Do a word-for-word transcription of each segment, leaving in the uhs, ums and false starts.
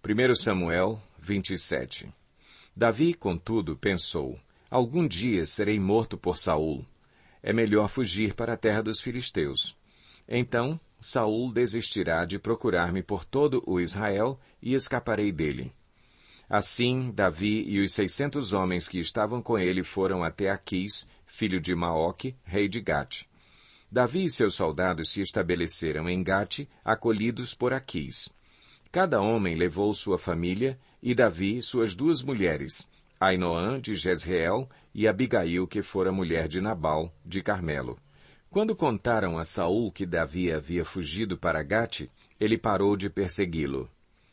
primeiro Samuel vinte e sete. Davi, contudo, pensou, algum dia serei morto por Saul. É melhor fugir para a terra dos filisteus. Então, Saul desistirá de procurar-me por todo o Israel e escaparei dele. Assim, Davi e os seiscentos homens que estavam com ele foram até Aquis, filho de Maoque, rei de Gate. Davi e seus soldados se estabeleceram em Gate, acolhidos por Aquis. Cada homem levou sua família, e Davi suas duas mulheres, Ainoã de Jezreel e Abigail, que fora mulher de Nabal, de Carmelo. Quando contaram a Saul que Davi havia fugido para Gate, ele parou de persegui-lo.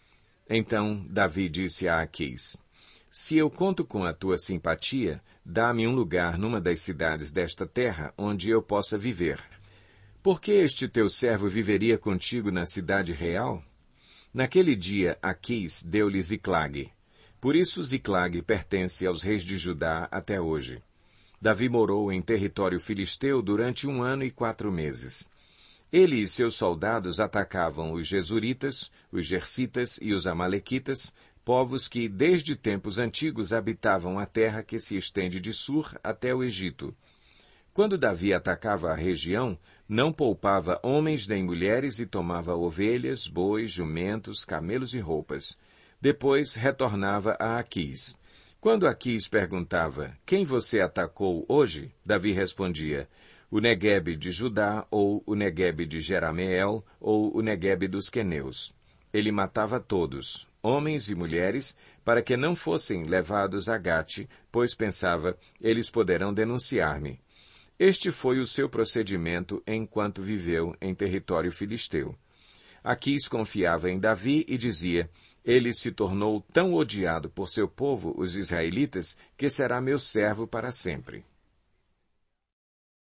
Então Davi disse a Aquis, se eu conto com a tua simpatia, dá-me um lugar numa das cidades desta terra onde eu possa viver. Por que este teu servo viveria contigo na cidade real? Naquele dia Aquis deu-lhe Ziclague. Por isso Ziclague pertence aos reis de Judá até hoje. Davi morou em território filisteu durante um ano e quatro meses. Ele e seus soldados atacavam os Gesuritas, os Gersitas e os Amalequitas, povos que desde tempos antigos habitavam a terra que se estende de Sur até o Egito. Quando Davi atacava a região, não poupava homens nem mulheres e tomava ovelhas, bois, jumentos, camelos e roupas. Depois retornava a Aquis. Quando Aquis perguntava, quem você atacou hoje? Davi respondia, o Neguebe de Judá, ou o Neguebe de Jerameel, ou o Neguebe dos Queneus. Ele matava todos, homens e mulheres, para que não fossem levados a Gate, pois pensava, eles poderão denunciar-me. Este foi o seu procedimento enquanto viveu em território filisteu. Aquis confiava em Davi e dizia, ele se tornou tão odiado por seu povo, os israelitas, que será meu servo para sempre.